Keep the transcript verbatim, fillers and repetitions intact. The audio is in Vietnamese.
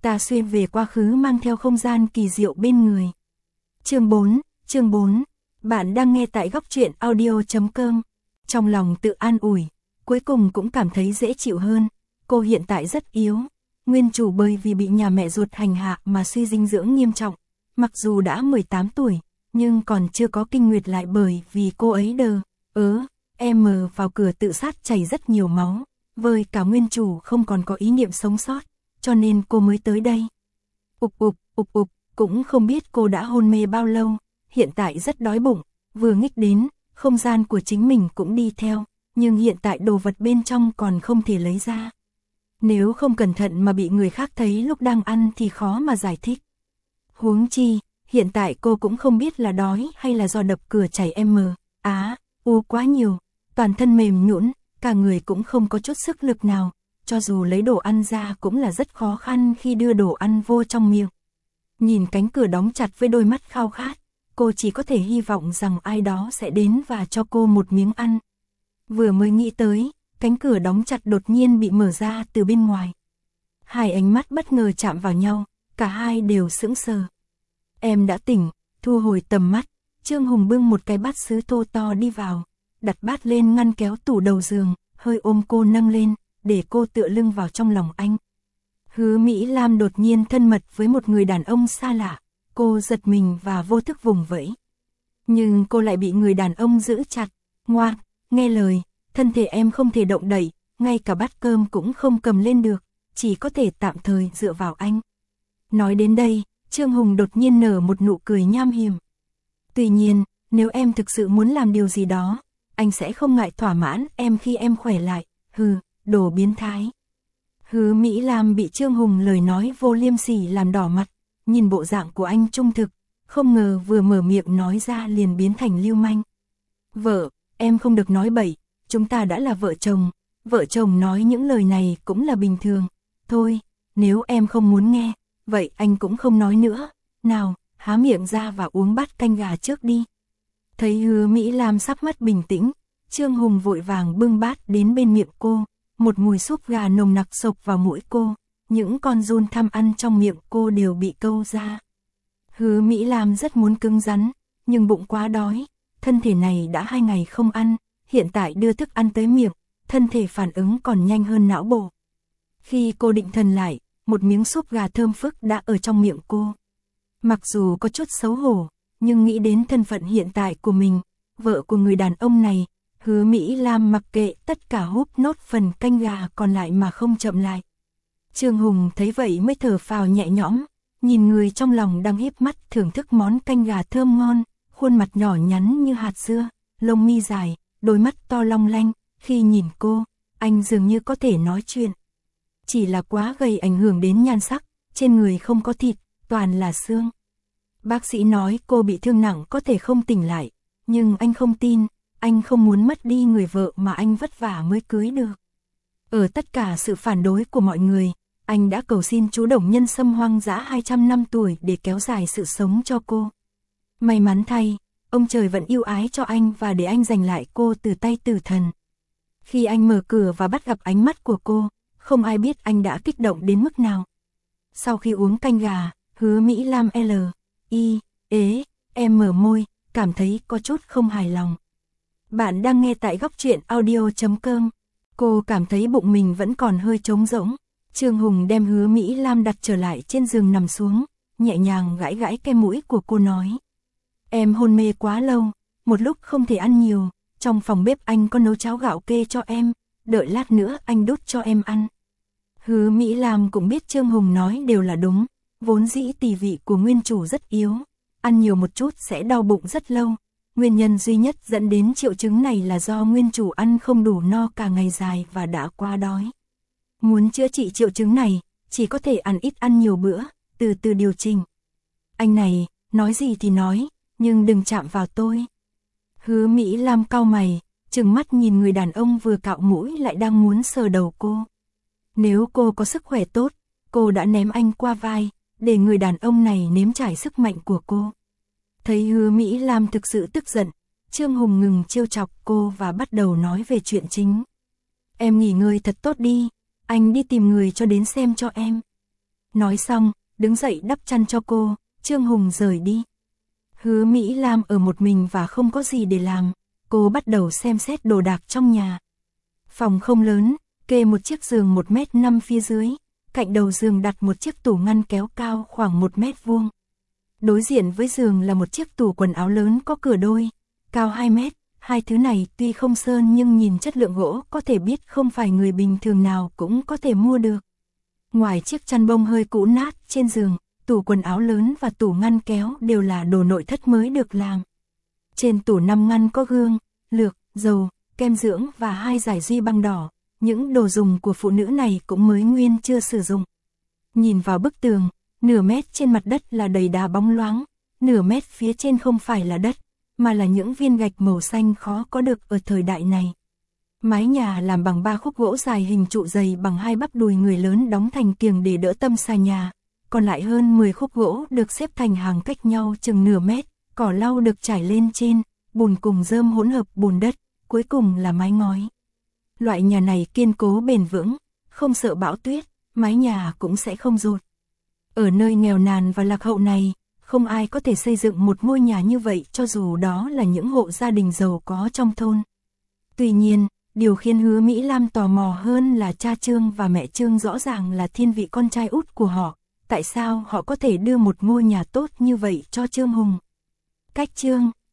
ta xuyên về quá khứ mang theo không gian kỳ diệu bên người. Chương bốn, chương bốn. Bạn đang nghe tại góc truyện audio chấm com. Trong lòng tự an ủi, cuối cùng cũng cảm thấy dễ chịu hơn. Cô hiện tại rất yếu. Nguyên chủ bởi vì bị nhà mẹ ruột hành hạ mà suy dinh dưỡng nghiêm trọng. Mặc dù đã mười tám tuổi, nhưng còn chưa có kinh nguyệt lại bởi vì cô ấy đờ, ớ, em vào cửa tự sát chảy rất nhiều máu. Với cả nguyên chủ không còn có ý niệm sống sót, cho nên cô mới tới đây. Ục ục, ục ục, cũng không biết cô đã hôn mê bao lâu, hiện tại rất đói bụng, vừa nghích đến, không gian của chính mình cũng đi theo, nhưng hiện tại đồ vật bên trong còn không thể lấy ra. Nếu không cẩn thận mà bị người khác thấy lúc đang ăn thì khó mà giải thích. Huống chi, hiện tại cô cũng không biết là đói hay là do đập cửa chảy em mờ, á, u quá nhiều, toàn thân mềm nhũn, cả người cũng không có chút sức lực nào, cho dù lấy đồ ăn ra cũng là rất khó khăn khi đưa đồ ăn vô trong miệng. Nhìn cánh cửa đóng chặt với đôi mắt khao khát, cô chỉ có thể hy vọng rằng ai đó sẽ đến và cho cô một miếng ăn. Vừa mới nghĩ tới, cánh cửa đóng chặt đột nhiên bị mở ra từ bên ngoài. Hai ánh mắt bất ngờ chạm vào nhau, cả hai đều sững sờ. Em đã tỉnh, thu hồi tầm mắt, Trương Hùng bưng một cái bát sứ thô to đi vào, đặt bát lên ngăn kéo tủ đầu giường, hơi ôm cô nâng lên, để cô tựa lưng vào trong lòng anh. Hứa Mỹ Lam đột nhiên thân mật với một người đàn ông xa lạ, cô giật mình và vô thức vùng vẫy. Nhưng cô lại bị người đàn ông giữ chặt, ngoan, nghe lời, thân thể em không thể động đậy, ngay cả bát cơm cũng không cầm lên được, chỉ có thể tạm thời dựa vào anh. Nói đến đây, Trương Hùng đột nhiên nở một nụ cười nham hiểm. Tuy nhiên, nếu em thực sự muốn làm điều gì đó, anh sẽ không ngại thỏa mãn em khi em khỏe lại, hừ, đồ biến thái. Hứa Mỹ Lam bị Trương Hùng lời nói vô liêm sỉ làm đỏ mặt, nhìn bộ dạng của anh trung thực, không ngờ vừa mở miệng nói ra liền biến thành lưu manh. Vợ, em không được nói bậy, chúng ta đã là vợ chồng, vợ chồng nói những lời này cũng là bình thường. Thôi, nếu em không muốn nghe, vậy anh cũng không nói nữa, nào, há miệng ra và uống bát canh gà trước đi. Thấy Hứa Mỹ Lam sắp mất bình tĩnh, Trương Hùng vội vàng bưng bát đến bên miệng cô, một mùi súp gà nồng nặc xộc vào mũi cô, những con giun tham ăn trong miệng cô đều bị câu ra. Hứa Mỹ Lam rất muốn cứng rắn, nhưng bụng quá đói, thân thể này đã hai ngày không ăn, hiện tại đưa thức ăn tới miệng, thân thể phản ứng còn nhanh hơn não bộ. Khi cô định thần lại, một miếng súp gà thơm phức đã ở trong miệng cô. Mặc dù có chút xấu hổ, nhưng nghĩ đến thân phận hiện tại của mình, vợ của người đàn ông này, Hứa Mỹ Lam mặc kệ tất cả húp nốt phần canh gà còn lại mà không chậm lại. Trương Hùng thấy vậy mới thở phào nhẹ nhõm, nhìn người trong lòng đang híp mắt thưởng thức món canh gà thơm ngon, khuôn mặt nhỏ nhắn như hạt dưa, lông mi dài, đôi mắt to long lanh, khi nhìn cô, anh dường như có thể nói chuyện. Chỉ là quá gầy ảnh hưởng đến nhan sắc, trên người không có thịt, toàn là xương. Bác sĩ nói cô bị thương nặng có thể không tỉnh lại, nhưng anh không tin, anh không muốn mất đi người vợ mà anh vất vả mới cưới được. Ở tất cả sự phản đối của mọi người, anh đã cầu xin chú Đồng Nhân Sâm hoang dã hai trăm năm tuổi để kéo dài sự sống cho cô. May mắn thay, ông trời vẫn yêu ái cho anh và để anh giành lại cô từ tay tử thần. Khi anh mở cửa và bắt gặp ánh mắt của cô, không ai biết anh đã kích động đến mức nào. Sau khi uống canh gà, Hứa Mỹ Lam L, I, ế, em mở môi, cảm thấy có chút không hài lòng. Bạn đang nghe tại góc truyện audio chấm com. Cô cảm thấy bụng mình vẫn còn hơi trống rỗng. Trương Hùng đem Hứa Mỹ Lam đặt trở lại trên giường nằm xuống, nhẹ nhàng gãi gãi cái mũi của cô nói. Em hôn mê quá lâu, một lúc không thể ăn nhiều, trong phòng bếp anh có nấu cháo gạo kê cho em, đợi lát nữa anh đút cho em ăn. Hứa Mỹ Lam cũng biết Trương Hùng nói đều là đúng, vốn dĩ tỳ vị của nguyên chủ rất yếu, ăn nhiều một chút sẽ đau bụng rất lâu. Nguyên nhân duy nhất dẫn đến triệu chứng này là do nguyên chủ ăn không đủ no cả ngày dài và đã quá đói. Muốn chữa trị triệu chứng này, chỉ có thể ăn ít ăn nhiều bữa, từ từ điều chỉnh. Anh này, nói gì thì nói, nhưng đừng chạm vào tôi. Hứa Mỹ Lam cau mày, trừng mắt nhìn người đàn ông vừa cạo mũi lại đang muốn sờ đầu cô. Nếu cô có sức khỏe tốt, cô đã ném anh qua vai, để người đàn ông này nếm trải sức mạnh của cô. Thấy Hứa Mỹ Lam thực sự tức giận, Trương Hùng ngừng trêu chọc cô và bắt đầu nói về chuyện chính. Em nghỉ ngơi thật tốt đi, anh đi tìm người cho đến xem cho em. Nói xong, đứng dậy đắp chăn cho cô, Trương Hùng rời đi. Hứa Mỹ Lam ở một mình và không có gì để làm, cô bắt đầu xem xét đồ đạc trong nhà. Phòng không lớn, kê một chiếc giường một mét năm phía dưới, cạnh đầu giường đặt một chiếc tủ ngăn kéo cao khoảng một mét vuông. Đối diện với giường là một chiếc tủ quần áo lớn có cửa đôi, cao hai mét, hai thứ này tuy không sơn nhưng nhìn chất lượng gỗ có thể biết không phải người bình thường nào cũng có thể mua được. Ngoài chiếc chăn bông hơi cũ nát trên giường, tủ quần áo lớn và tủ ngăn kéo đều là đồ nội thất mới được làm. Trên tủ năm ngăn có gương, lược, dầu, kem dưỡng và hai dải duy băng đỏ, những đồ dùng của phụ nữ này cũng mới nguyên chưa sử dụng. Nhìn vào bức tường, nửa mét trên mặt đất là đầy đá bóng loáng, nửa mét phía trên không phải là đất, mà là những viên gạch màu xanh khó có được ở thời đại này. Mái nhà làm bằng ba khúc gỗ dài hình trụ dày bằng hai bắp đùi người lớn đóng thành kiềng để đỡ tâm xà nhà, còn lại hơn mười khúc gỗ được xếp thành hàng cách nhau chừng nửa mét, cỏ lau được trải lên trên, bùn cùng rơm hỗn hợp bùn đất, cuối cùng là mái ngói. Loại nhà này kiên cố bền vững, không sợ bão tuyết, mái nhà cũng sẽ không dột. Ở nơi nghèo nàn và lạc hậu này, không ai có thể xây dựng một ngôi nhà như vậy cho dù đó là những hộ gia đình giàu có trong thôn. Tuy nhiên, điều khiến Hứa Mỹ Lam tò mò hơn là cha Trương và mẹ Trương rõ ràng là thiên vị con trai út của họ, tại sao họ có thể đưa một ngôi nhà tốt như vậy cho Trương Hùng. Cách Trương